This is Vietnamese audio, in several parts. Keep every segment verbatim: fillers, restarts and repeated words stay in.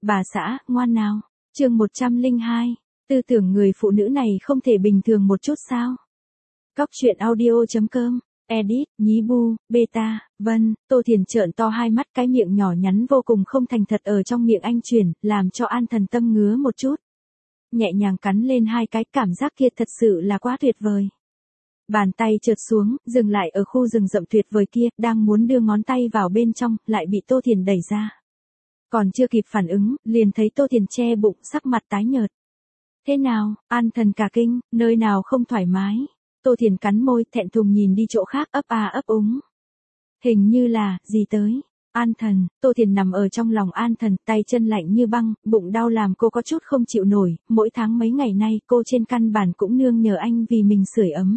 Bà xã, ngoan nào. Chương một trăm lẻ hai. Tư tưởng người phụ nữ này không thể bình thường một chút sao? Cóc truyện audio chấm com. Edit, Nhí Bu, Beta, Vân. Tô Thiền trợn to hai mắt, cái miệng nhỏ nhắn vô cùng không thành thật ở trong miệng anh chuyển, làm cho An Thần tâm ngứa một chút. Nhẹ nhàng cắn lên hai cái, cảm giác kia thật sự là quá tuyệt vời. Bàn tay trượt xuống, dừng lại ở khu rừng rậm tuyệt vời kia, đang muốn đưa ngón tay vào bên trong, lại bị Tô Thiền đẩy ra. Còn chưa kịp phản ứng, liền thấy Tô Thiền che bụng, sắc mặt tái nhợt. Thế nào? An Thần cả kinh, nơi nào không thoải mái? Tô Thiền cắn môi, thẹn thùng nhìn đi chỗ khác, ấp a ấp úng. Hình như là, gì tới? An Thần. Tô Thiền nằm ở trong lòng An Thần, tay chân lạnh như băng, bụng đau làm cô có chút không chịu nổi, mỗi tháng mấy ngày nay cô trên căn bản cũng nương nhờ anh vì mình sưởi ấm.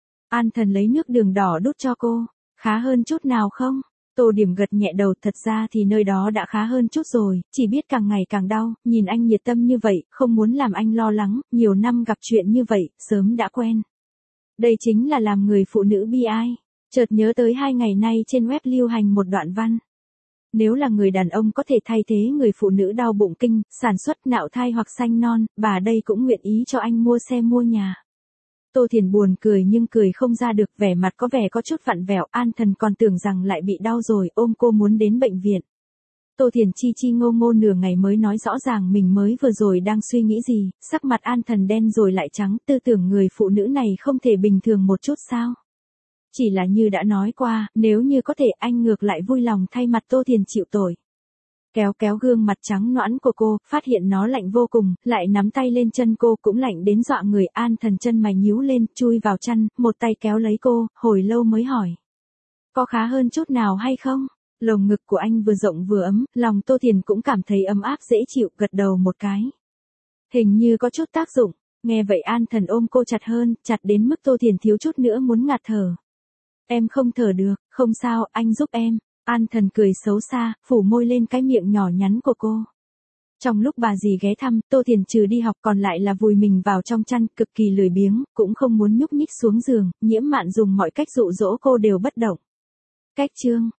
An Thần lấy nước đường đỏ đút cho cô. Khá hơn chút nào không? Tô Điểm gật nhẹ đầu, thật ra thì nơi đó đã khá hơn chút rồi, chỉ biết càng ngày càng đau, nhìn anh nhiệt tâm như vậy, không muốn làm anh lo lắng, nhiều năm gặp chuyện như vậy, sớm đã quen. Đây chính là làm người phụ nữ bi ai. Chợt nhớ tới hai ngày nay trên web lưu hành một đoạn văn. Nếu là người đàn ông có thể thay thế người phụ nữ đau bụng kinh, sản xuất nạo thai hoặc sanh non, bà đây cũng nguyện ý cho anh mua xe mua nhà. Tô Thiền buồn cười nhưng cười không ra được, vẻ mặt có vẻ có chút vặn vẹo. An Thần còn tưởng rằng lại bị đau rồi, ôm cô muốn đến bệnh viện. Tô Thiền chi chi ngô ngô nửa ngày mới nói rõ ràng mình mới vừa rồi đang suy nghĩ gì, sắc mặt An Thần đen rồi lại trắng, tư tưởng người phụ nữ này không thể bình thường một chút sao? Chỉ là như đã nói qua, nếu như có thể anh ngược lại vui lòng thay mặt Tô Thiền chịu tội. Kéo kéo gương mặt trắng nõn của cô, phát hiện nó lạnh vô cùng, lại nắm tay lên chân cô cũng lạnh đến dọa người. An Thần chân mày nhíu lên, chui vào chăn, một tay kéo lấy cô, hồi lâu mới hỏi. Có khá hơn chút nào hay không? Lồng ngực của anh vừa rộng vừa ấm, lòng Tô Thiền cũng cảm thấy ấm áp dễ chịu, gật đầu một cái. Hình như có chút tác dụng. Nghe vậy An Thần ôm cô chặt hơn, chặt đến mức Tô Thiền thiếu chút nữa muốn ngạt thở. Em không thở được, không sao, anh giúp em. An Thần cười xấu xa, phủ môi lên cái miệng nhỏ nhắn của cô. Trong lúc bà dì ghé thăm, Tô Thiền trừ đi học còn lại là vùi mình vào trong chăn, cực kỳ lười biếng, cũng không muốn nhúc nhích xuống giường. Nhiễm Mạn dùng mọi cách dụ dỗ cô đều bất động. Cách chương.